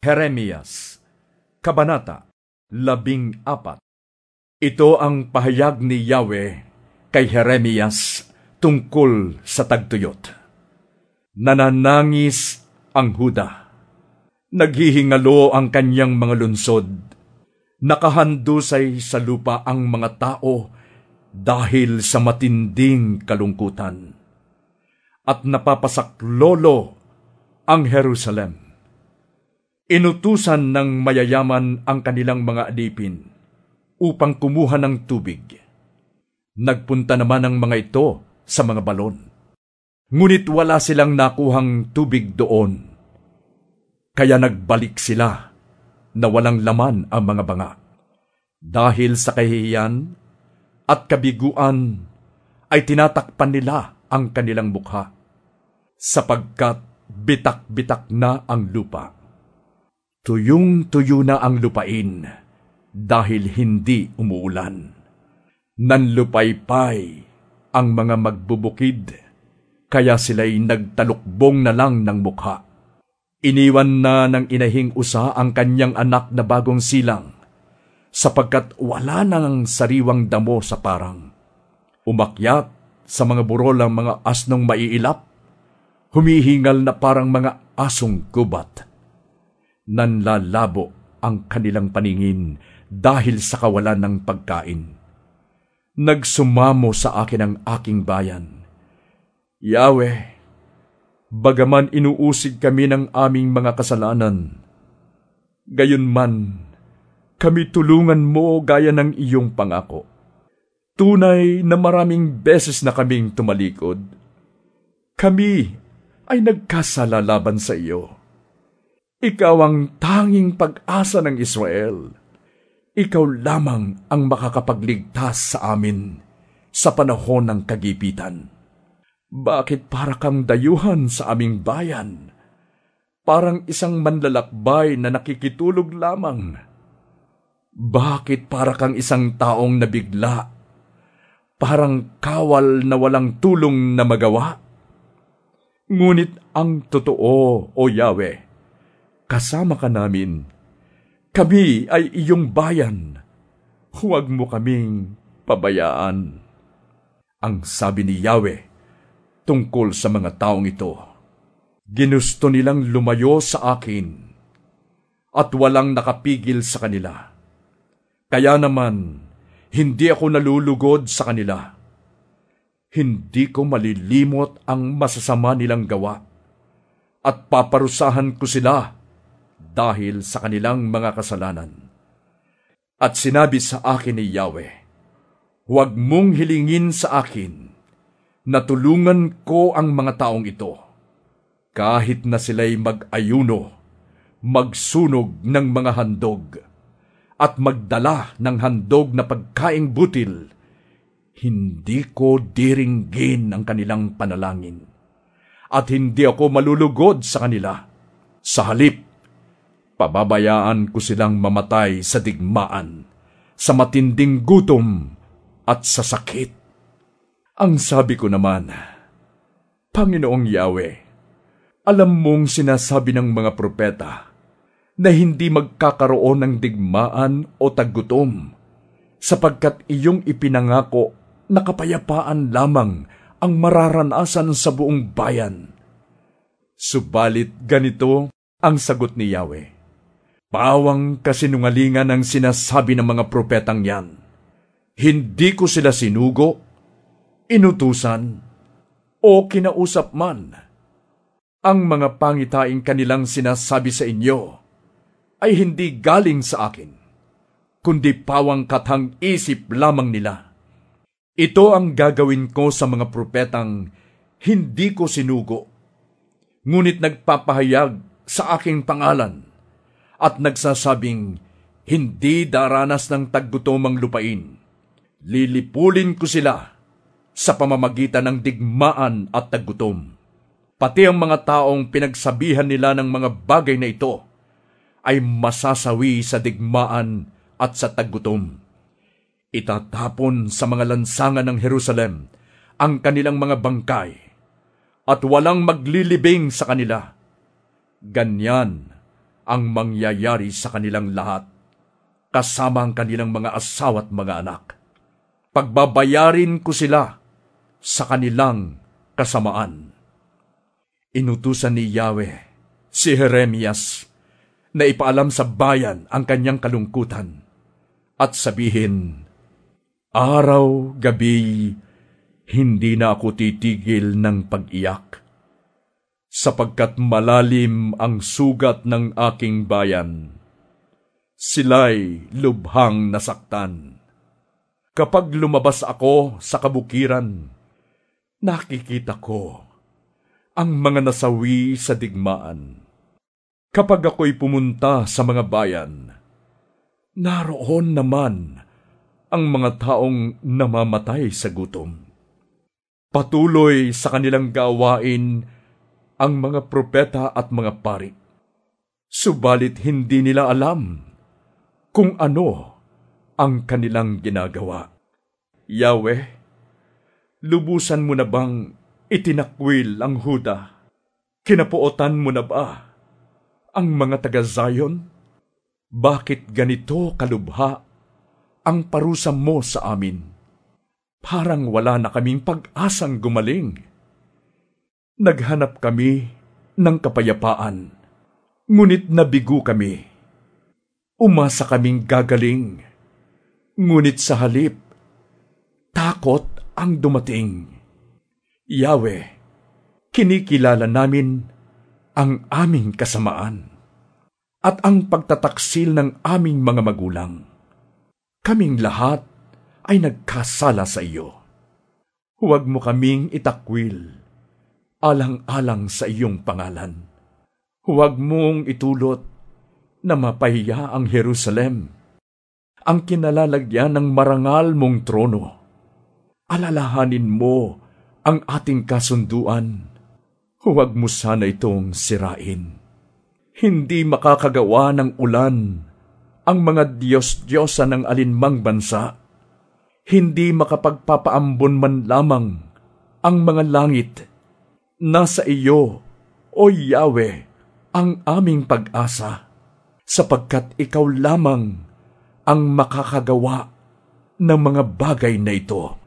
Jeremias, Kabanata 14. Ito ang pahayag ni Yahweh kay Jeremias tungkol sa tagtuyot. Nananangis ang Huda. Naghihingalo ang kanyang mga lunsod. Nakahandusay sa lupa ang mga tao dahil sa matinding kalungkutan. At napapasaklolo ang Jerusalem. Inutusan ng mayayaman ang kanilang mga alipin upang kumuha ng tubig. Nagpunta naman ang mga ito sa mga balon. Ngunit wala silang nakuhang tubig doon. Kaya nagbalik sila na walang laman ang mga banga. Dahil sa kahihiyan at kabiguan ay tinatakpan nila ang kanilang mukha, sapagkat bitak-bitak na ang lupa. Tuyong-tuyo na ang lupain dahil hindi umuulan. Nanlupaypay ang mga magbubukid, kaya sila'y nagtalukbong na lang ng mukha. Iniwan na ng inahing usa ang kanyang anak na bagong silang, sapagkat wala nang sariwang damo sa parang. Umakyat sa mga burol ang mga asnong maiilap, humihingal na parang mga asong gubat. Nanlalabo ang kanilang paningin dahil sa kawalan ng pagkain. Nagsumamo sa akin ang aking bayan. Yahweh, bagaman inuusig kami ng aming mga kasalanan, gayunman kami tulungan mo gaya ng iyong pangako. Tunay na maraming beses na kaming tumalikod. Kami ay nagkasala laban sa iyo. Ikaw ang tanging pag-asa ng Israel. Ikaw lamang ang makakapagligtas sa amin sa panahon ng kagipitan. Bakit para kang dayuhan sa aming bayan? Parang isang manlalakbay na nakikitulog lamang. Bakit para kang isang taong nabigla? Parang kawal na walang tulong na magawa? Ngunit ang totoo, O Yahweh, kasama ka namin. Kami ay iyong bayan. Huwag mo kaming pabayaan. Ang sabi ni Yahweh tungkol sa mga taong ito, ginusto nilang lumayo sa akin at walang nakapigil sa kanila. Kaya naman, hindi ako nalulugod sa kanila. Hindi ko malilimot ang masasama nilang gawa at paparusahan ko sila dahil sa kanilang mga kasalanan. At sinabi sa akin ni Yahweh, huwag mong hilingin sa akin na tulungan ko ang mga taong ito, kahit na sila'y mag-ayuno, magsunog ng mga handog, at magdala ng handog na pagkaing butil. Hindi ko diringgin ang kanilang panalangin, at hindi ako malulugod sa kanila. Sa halip, pababayaan ko silang mamatay sa digmaan, sa matinding gutom at sa sakit. Ang sabi ko naman, Panginoong Yahweh, alam mong sinasabi ng mga propeta na hindi magkakaroon ng digmaan o taggutom, sapagkat iyong ipinangako na kapayapaan lamang ang mararanasan sa buong bayan. Subalit ganito ang sagot ni Yahweh. Pawang kasinungalingan ang sinasabi ng mga propetang yan. Hindi ko sila sinugo, inutusan, o kinausap man. Ang mga pangitaing kanilang sinasabi sa inyo ay hindi galing sa akin, kundi pawang katang isip lamang nila. Ito ang gagawin ko sa mga propetang hindi ko sinugo, ngunit nagpapahayag sa aking pangalan at nagsasabing hindi daranas ng taggutomang lupain. Lilipulin ko sila sa pamamagitan ng digmaan at taggutom. Pati ang mga taong pinagsabihan nila ng mga bagay na ito ay masasawi sa digmaan at sa taggutom. Itatapon sa mga lansangan ng Jerusalem ang kanilang mga bangkay at walang maglilibing sa kanila. Ganyan ang mangyayari sa kanilang lahat, kasama ang kanilang mga asawa at mga anak. Pagbabayarin ko sila sa kanilang kasamaan. Inutusan ni Yahweh si Jeremias na ipaalam sa bayan ang kanyang kalungkutan at sabihin, araw-gabi, hindi na ako titigil ng pag-iyak, sapagkat malalim ang sugat ng aking bayan. Sila'y lubhang nasaktan. Kapag lumabas ako sa kabukiran, nakikita ko ang mga nasawi sa digmaan. Kapag ako'y pumunta sa mga bayan, naroon naman ang mga taong namamatay sa gutom. Patuloy sa kanilang gawain ang mga propeta at mga pari, subalit hindi nila alam kung ano ang kanilang ginagawa. Yahweh, lubusan mo na bang itinakwil ang Huda? Kinapuotan mo na ba ang mga taga-Zion? Bakit ganito kalubha ang parusa mo sa amin? Parang wala na kaming pag-asang gumaling. Naghanap kami ng kapayapaan, ngunit nabigo kami. Umasa kaming gagaling, ngunit sa halip, takot ang dumating. Yahweh, kinikilala namin ang aming kasamaan at ang pagtataksil ng aming mga magulang. Kaming lahat ay nagkasala sa iyo. Huwag mo kaming itakwil, alang-alang sa iyong pangalan. Huwag mong itulot na mapahiya ang Jerusalem, ang kinalalagyan ng marangal mong trono. Alalahanin mo ang ating kasunduan. Huwag mo sana itong sirain. Hindi makakagawa ng ulan ang mga Diyos-Diyosa ng alinmang bansa. Hindi makapagpapaambon man lamang ang mga langit. Nasa iyo, O Yahweh, ang aming pag-asa, sapagkat ikaw lamang ang makakagawa ng mga bagay na ito.